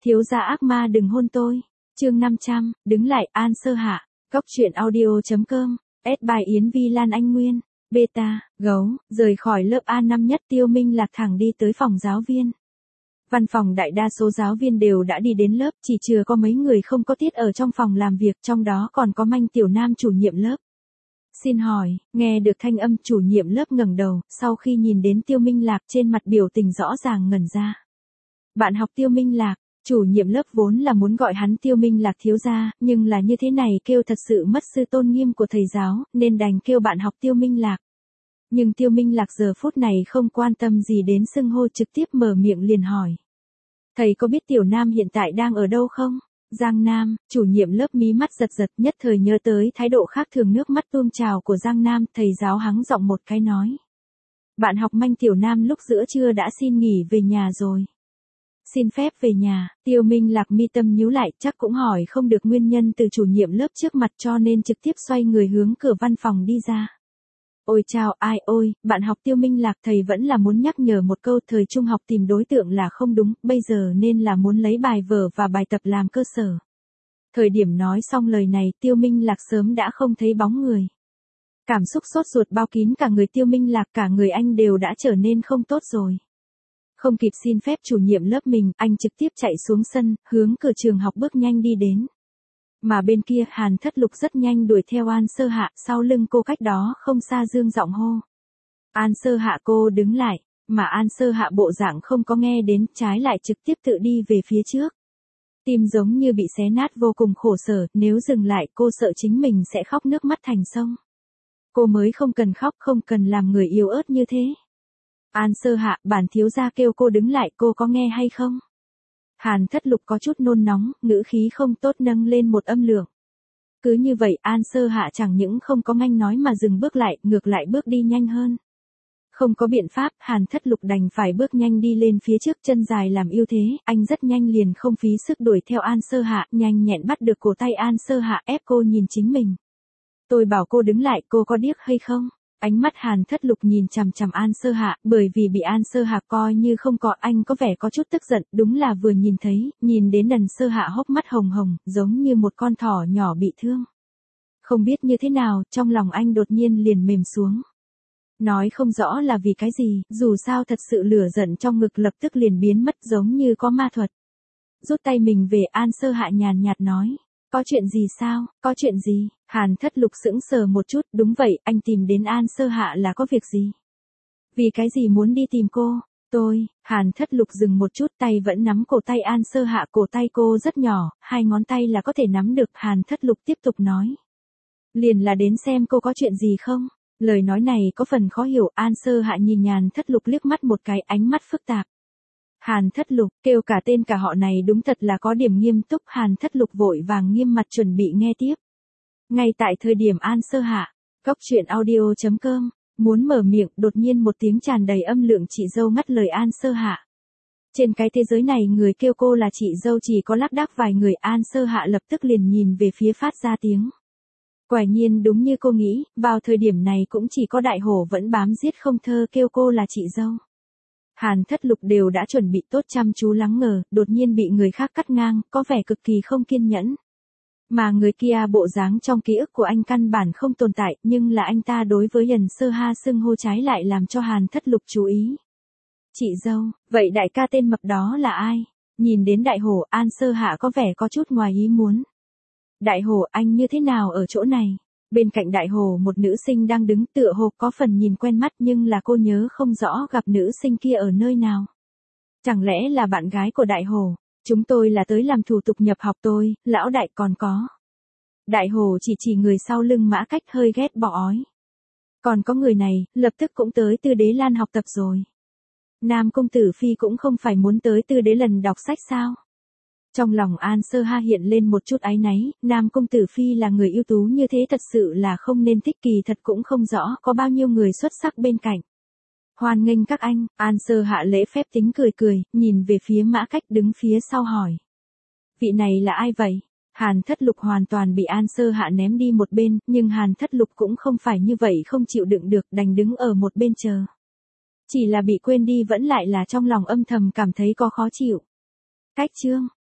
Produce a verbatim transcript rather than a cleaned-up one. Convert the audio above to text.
Thiếu gia ác ma đừng hôn tôi. Chương năm trăm, đứng lại, An Sơ Hạ. Góc truyện audio chấm com. S bài Yến Vi Lan Anh Nguyên. Beta, gấu, rời khỏi lớp A năm nhất Tiêu Minh Lạc thẳng đi tới phòng giáo viên. Văn phòng đại đa số giáo viên đều đã đi đến lớp, chỉ chừa có mấy người không có tiết ở trong phòng làm việc, trong đó còn có Manh Tiểu Nam chủ nhiệm lớp. Xin hỏi, nghe được thanh âm chủ nhiệm lớp ngẩng đầu, sau khi nhìn đến Tiêu Minh Lạc trên mặt biểu tình rõ ràng ngẩn ra. Bạn học Tiêu Minh Lạc, chủ nhiệm lớp vốn là muốn gọi hắn Tiêu Minh Lạc thiếu gia, nhưng là như thế này kêu thật sự mất sự tôn nghiêm của thầy giáo, nên đành kêu bạn học Tiêu Minh Lạc. Nhưng Tiêu Minh Lạc giờ phút này không quan tâm gì đến xưng hô, trực tiếp mở miệng liền hỏi. Thầy có biết Tiểu Nam hiện tại đang ở đâu không? Giang Nam, chủ nhiệm lớp mí mắt giật giật, nhất thời nhớ tới thái độ khác thường nước mắt tuôn trào của Giang Nam, thầy giáo hắng giọng một cái nói. Bạn học Manh Tiểu Nam lúc giữa trưa đã xin nghỉ về nhà rồi. Xin phép về nhà, Tiêu Minh Lạc mi tâm nhíu lại, chắc cũng hỏi không được nguyên nhân từ chủ nhiệm lớp trước mặt cho nên trực tiếp xoay người hướng cửa văn phòng đi ra. Ôi chao, ai ôi, bạn học Tiêu Minh Lạc, thầy vẫn là muốn nhắc nhở một câu, thời trung học tìm đối tượng là không đúng, bây giờ nên là muốn lấy bài vở và bài tập làm cơ sở. Thời điểm nói xong lời này, Tiêu Minh Lạc sớm đã không thấy bóng người. Cảm xúc sốt ruột bao kín cả người Tiêu Minh Lạc, cả người anh đều đã trở nên không tốt rồi. Không kịp xin phép chủ nhiệm lớp mình, anh trực tiếp chạy xuống sân, hướng cửa trường học bước nhanh đi đến. Mà bên kia, Hàn Thất Lục rất nhanh đuổi theo An Sơ Hạ, sau lưng cô cách đó không xa dương giọng hô. An Sơ Hạ, cô đứng lại, mà An Sơ Hạ bộ dạng không có nghe đến, trái lại trực tiếp tự đi về phía trước. Tim giống như bị xé nát, vô cùng khổ sở, nếu dừng lại cô sợ chính mình sẽ khóc nước mắt thành sông. Cô mới không cần khóc, không cần làm người yếu ớt như thế. An Sơ Hạ, bản thiếu gia kêu cô đứng lại, cô có nghe hay không? Hàn Thất Lục có chút nôn nóng, ngữ khí không tốt nâng lên một âm lượng. Cứ như vậy An Sơ Hạ chẳng những không có nhanh nói mà dừng bước lại, ngược lại bước đi nhanh hơn. Không có biện pháp, Hàn Thất Lục đành phải bước nhanh đi lên phía trước, chân dài làm ưu thế, anh rất nhanh liền không phí sức đuổi theo An Sơ Hạ, nhanh nhẹn bắt được cổ tay An Sơ Hạ, ép cô nhìn chính mình. Tôi bảo cô đứng lại, cô có điếc hay không? Ánh mắt Hàn Thất Lục nhìn chằm chằm An Sơ Hạ, bởi vì bị An Sơ Hạ coi như không có, anh có vẻ có chút tức giận, đúng là vừa nhìn thấy, nhìn đến An Sơ Hạ hốc mắt hồng hồng, giống như một con thỏ nhỏ bị thương. Không biết như thế nào, trong lòng anh đột nhiên liền mềm xuống. Nói không rõ là vì cái gì, dù sao thật sự lửa giận trong ngực lập tức liền biến mất giống như có ma thuật. Rút tay mình về, An Sơ Hạ nhàn nhạt nói. Có chuyện gì sao, có chuyện gì? Hàn Thất Lục sững sờ một chút, đúng vậy, anh tìm đến An Sơ Hạ là có việc gì? Vì cái gì muốn đi tìm cô? Tôi, Hàn Thất Lục dừng một chút, tay vẫn nắm cổ tay An Sơ Hạ, cổ tay cô rất nhỏ, hai ngón tay là có thể nắm được, Hàn Thất Lục tiếp tục nói. Liền là đến xem cô có chuyện gì không? Lời nói này có phần khó hiểu, An Sơ Hạ nhìn Hàn Thất Lục liếc mắt một cái, ánh mắt phức tạp. Hàn Thất Lục, kêu cả tên cả họ này đúng thật là có điểm nghiêm túc, Hàn Thất Lục vội vàng nghiêm mặt chuẩn bị nghe tiếp. Ngay tại thời điểm An Sơ Hạ, góc truyện audio chấm com, muốn mở miệng, đột nhiên một tiếng tràn đầy âm lượng chị dâu ngắt lời An Sơ Hạ. Trên cái thế giới này người kêu cô là chị dâu chỉ có lác đác vài người, An Sơ Hạ lập tức liền nhìn về phía phát ra tiếng. Quả nhiên đúng như cô nghĩ, vào thời điểm này cũng chỉ có đại hổ vẫn bám giết không thơ kêu cô là chị dâu. Hàn Thất Lục đều đã chuẩn bị tốt chăm chú lắng ngờ, đột nhiên bị người khác cắt ngang, có vẻ cực kỳ không kiên nhẫn. Mà người kia bộ dáng trong ký ức của anh căn bản không tồn tại, nhưng là anh ta đối với An Sơ Hạ xưng hô trái lại làm cho Hàn Thất Lục chú ý. Chị dâu, vậy đại ca tên mập đó là ai? Nhìn đến đại hổ, An Sơ Hạ có vẻ có chút ngoài ý muốn. Đại hổ, anh như thế nào ở chỗ này? Bên cạnh đại hồ một nữ sinh đang đứng, tựa hồ có phần nhìn quen mắt, nhưng là cô nhớ không rõ gặp nữ sinh kia ở nơi nào. Chẳng lẽ là bạn gái của đại hồ? Chúng tôi là tới làm thủ tục nhập học tôi, lão đại còn có. Đại hồ chỉ chỉ người sau lưng Mã Cách, hơi ghét bỏ ói. Còn có người này, lập tức cũng tới Tư Đế Lan học tập rồi. Nam công tử phi cũng không phải muốn tới Tư Đế lần đọc sách sao? Trong lòng An Sơ Hạ hiện lên một chút áy náy, Nam công tử phi là người ưu tú như thế thật sự là không nên thích, kỳ thật cũng không rõ có bao nhiêu người xuất sắc bên cạnh. Hoan nghênh các anh, An Sơ Hạ lễ phép tính cười cười, nhìn về phía Mã Cách đứng phía sau hỏi. Vị này là ai vậy? Hàn Thất Lục hoàn toàn bị An Sơ Hạ ném đi một bên, nhưng Hàn Thất Lục cũng không phải như vậy không chịu đựng được, đành đứng ở một bên chờ. Chỉ là bị quên đi vẫn lại là trong lòng âm thầm cảm thấy có khó chịu. Cách chương.